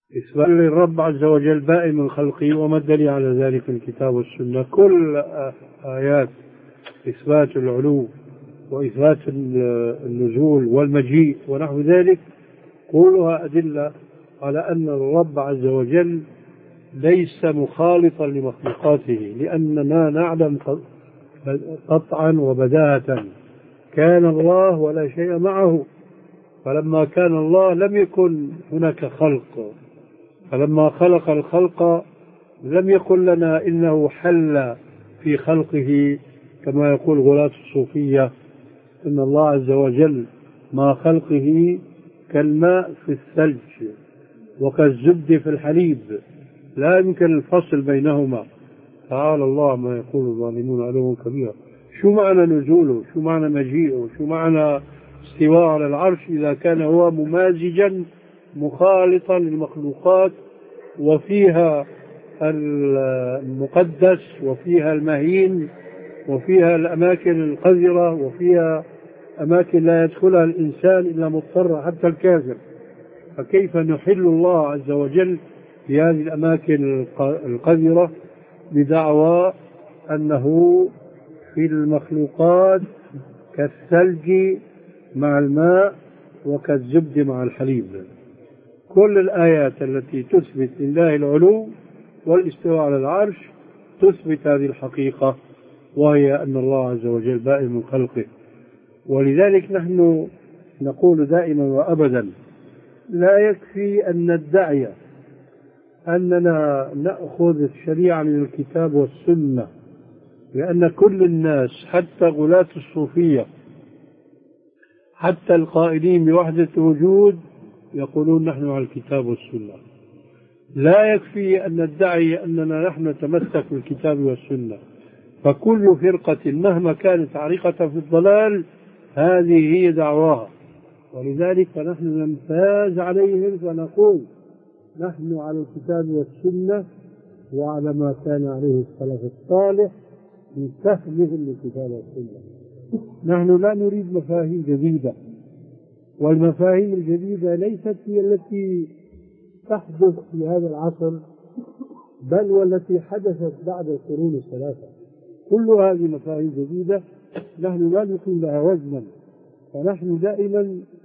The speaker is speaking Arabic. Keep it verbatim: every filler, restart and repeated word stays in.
إثبات للرب عز وجل بائن من خلقه، وما الدليل على ذلك؟ الكتاب والسنة. كل آيات إثبات العلو وإثبات النزول والمجيء ونحو ذلك كلها أدلة على أن الرب عز وجل ليس مخالطا لمخلوقاته، لأننا نعلم قطعا وبداهة كان الله ولا شيء معه، فلما كان الله لم يكن هناك خلق، فلما خلق الخلق لم يقل لنا إنه حل في خلقه كما يقول غلاة الصوفية إن الله عز وجل مع خلقه كالماء في الثلج وكالزبد في الحليب، لا يمكن الفصل بينهما. تعالى الله ما يقول الظالمون علوا كبيرا. شو معنى نزوله؟ شو معنى مجيئه؟ شو معنى استواء على العرش إذا كان هو ممازجا مخالطا للمخلوقات، وفيها المقدس وفيها المهين وفيها الأماكن القذرة وفيها أماكن لا يدخلها الإنسان إلا مضطر حتى الكافر، فكيف نحل الله عز وجل في هذه الأماكن القذرة بدعوى أنه في المخلوقات كالثلج مع الماء وكالزبد مع الحليب؟ كل الآيات التي تثبت لله العلو والاستواء على العرش تثبت هذه الحقيقة، وهي أن الله عز وجل بائن من خلقه. ولذلك نحن نقول دائما وأبدا لا يكفي أن ندعي أننا نأخذ الشريعة من الكتاب والسنة، لأن كل الناس حتى غلاة الصوفية حتى القائلين بوحدة الوجود يقولون نحن على الكتاب والسنة. لا يكفي أن ندعي أننا نحن نتمسك بالكتاب والسنة، فكل فرقة مهما كانت عريقة في الضلال هذه هي دعواها. ولذلك فنحن نمتاز عليهم فنقول نحن على الكتاب والسنة وعلى ما كان عليه السلف الصالح من فهمهم للكتاب والسنة. نحن لا نريد مفاهيم جديدة، والمفاهيم الجديدة ليست هي التي تحدث في هذا العصر، بل والتي حدثت بعد القرون الثلاثة. كل هذه مفاهيم جديدة نحن لا نقيم لها وزنا، فنحن دائما